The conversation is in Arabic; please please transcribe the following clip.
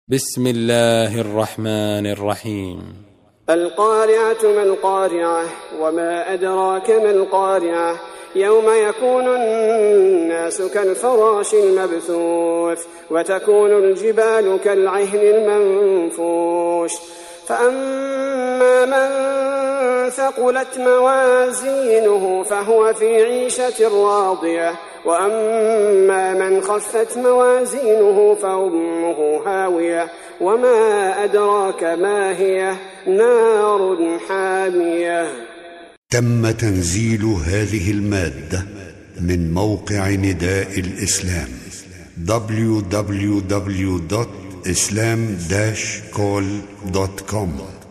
بسم الله الرحمن الرحيم. القارعة ما القارعة وما أدراك ما القارعة يوم يكون الناس كالفراش المبثوث وتكون الجبال كالعهن المنفوش فأما من ثقلت موازينه فهو في عيشة راضية وأما من خفت موازينه فأمه هاوية وما أدراك ما هي نار حامية. تم تنزيل هذه المادة من موقع نداء الإسلام www.islam-call.com